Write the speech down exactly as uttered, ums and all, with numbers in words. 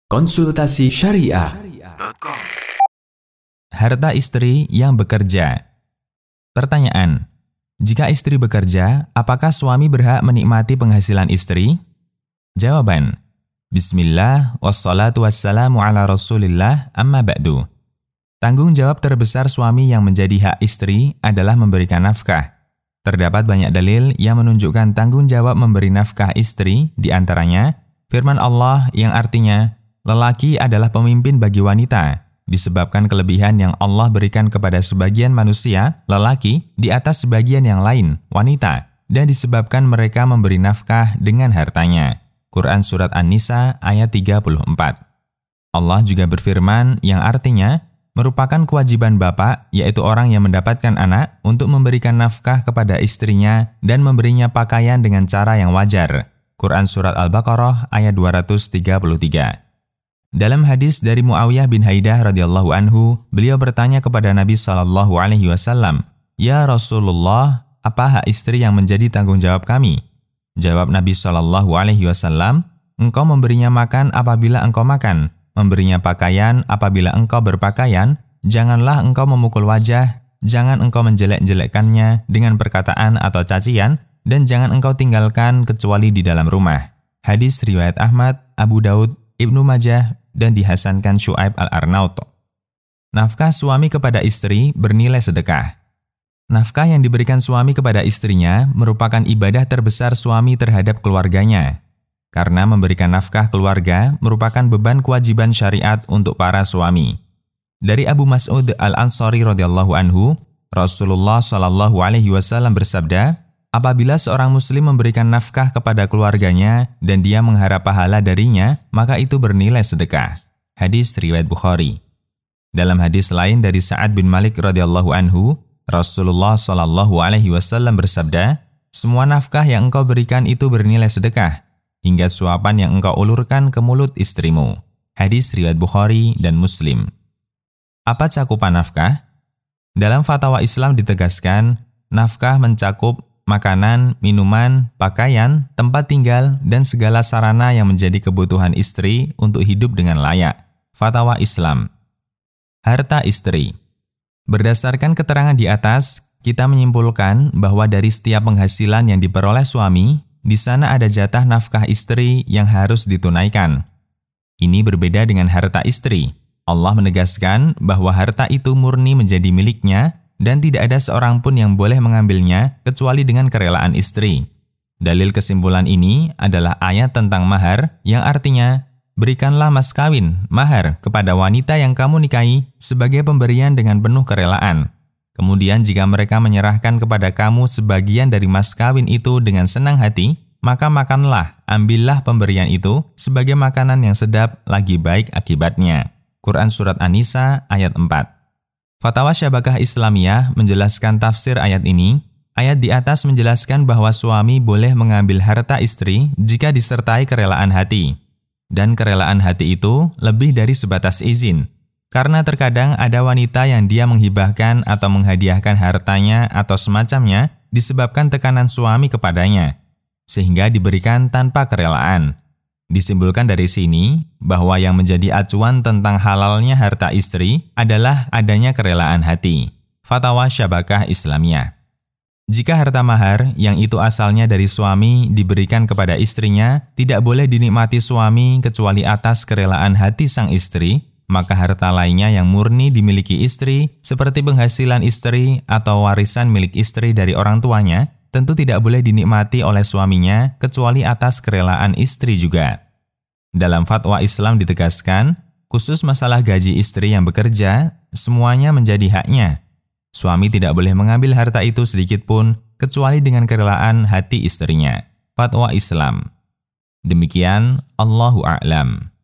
Konsultasi Syariah. Harta istri yang bekerja. Pertanyaan: jika istri bekerja, apakah suami berhak menikmati penghasilan istri? Jawaban: Bismillah, wassalatu wassalamu ala rasulillah, amma ba'du. Tanggung jawab terbesar suami yang menjadi hak istri adalah memberikan nafkah. Terdapat banyak dalil yang menunjukkan tanggung jawab memberi nafkah istri, di antaranya firman Allah yang artinya, lelaki adalah pemimpin bagi wanita, disebabkan kelebihan yang Allah berikan kepada sebagian manusia, lelaki, di atas sebagian yang lain, wanita, dan disebabkan mereka memberi nafkah dengan hartanya. Quran Surat An-Nisa ayat tiga puluh empat. Allah juga berfirman yang artinya, merupakan kewajiban bapak, yaitu orang yang mendapatkan anak, untuk memberikan nafkah kepada istrinya dan memberinya pakaian dengan cara yang wajar. Quran Surat Al-Baqarah ayat dua ratus tiga puluh tiga. Dalam hadis dari Muawiyah bin Haidah radhiyallahu anhu, beliau bertanya kepada Nabi shallallahu alaihi wasallam, "Ya Rasulullah, apa hak istri yang menjadi tanggung jawab kami?" Jawab Nabi shallallahu alaihi wasallam, "Engkau memberinya makan apabila engkau makan, memberinya pakaian apabila engkau berpakaian, janganlah engkau memukul wajah, jangan engkau menjelek-jelekkannya dengan perkataan atau cacian, dan jangan engkau tinggalkan kecuali di dalam rumah." Hadis riwayat Ahmad, Abu Daud, Ibnu Majah, dan dihasankan Syu'aib Al-Arnaut. Nafkah suami kepada istri bernilai sedekah. Nafkah yang diberikan suami kepada istrinya merupakan ibadah terbesar suami terhadap keluarganya. Karena memberikan nafkah keluarga merupakan beban kewajiban syariat untuk para suami. Dari Abu Mas'ud Al-Ansari radhiyallahu anhu, Rasulullah shallallahu alaihi wasallam bersabda, apabila seorang muslim memberikan nafkah kepada keluarganya dan dia mengharap pahala darinya, maka itu bernilai sedekah. Hadis riwayat Bukhari. Dalam hadis lain dari Sa'ad bin Malik radhiyallahu anhu, Rasulullah shallallahu alaihi wasallam bersabda, semua nafkah yang engkau berikan itu bernilai sedekah, hingga suapan yang engkau ulurkan ke mulut istrimu. Hadis riwayat Bukhari dan Muslim. Apa cakupan nafkah? Dalam fatwa Islam ditegaskan, nafkah mencakup makanan, minuman, pakaian, tempat tinggal, dan segala sarana yang menjadi kebutuhan istri untuk hidup dengan layak. Fatwa Islam. Harta istri. Berdasarkan keterangan di atas, kita menyimpulkan bahwa dari setiap penghasilan yang diperoleh suami, di sana ada jatah nafkah istri yang harus ditunaikan. Ini berbeda dengan harta istri. Allah menegaskan bahwa harta itu murni menjadi miliknya, dan tidak ada seorang pun yang boleh mengambilnya kecuali dengan kerelaan istri. Dalil kesimpulan ini adalah ayat tentang mahar yang artinya, berikanlah mas kawin, mahar, kepada wanita yang kamu nikahi sebagai pemberian dengan penuh kerelaan. Kemudian jika mereka menyerahkan kepada kamu sebagian dari mas kawin itu dengan senang hati, maka makanlah, ambillah pemberian itu sebagai makanan yang sedap lagi baik akibatnya. Quran Surat An-Nisa ayat empat. Fatwa Syabakah Islamiyah menjelaskan tafsir ayat ini. Ayat di atas menjelaskan bahwa suami boleh mengambil harta istri jika disertai kerelaan hati. Dan kerelaan hati itu lebih dari sebatas izin. Karena terkadang ada wanita yang dia menghibahkan atau menghadiahkan hartanya atau semacamnya disebabkan tekanan suami kepadanya, sehingga diberikan tanpa kerelaan. Disimpulkan dari sini bahwa yang menjadi acuan tentang halalnya harta istri adalah adanya kerelaan hati. Fatwa Syabakah Islamiyah. Jika harta mahar yang itu asalnya dari suami diberikan kepada istrinya, tidak boleh dinikmati suami kecuali atas kerelaan hati sang istri, maka harta lainnya yang murni dimiliki istri, seperti penghasilan istri atau warisan milik istri dari orang tuanya, tentu tidak boleh dinikmati oleh suaminya kecuali atas kerelaan istri juga. Dalam fatwa Islam ditegaskan, khusus masalah gaji istri yang bekerja, semuanya menjadi haknya. Suami tidak boleh mengambil harta itu sedikit pun kecuali dengan kerelaan hati istrinya. Fatwa Islam. Demikian, Allahu a'lam.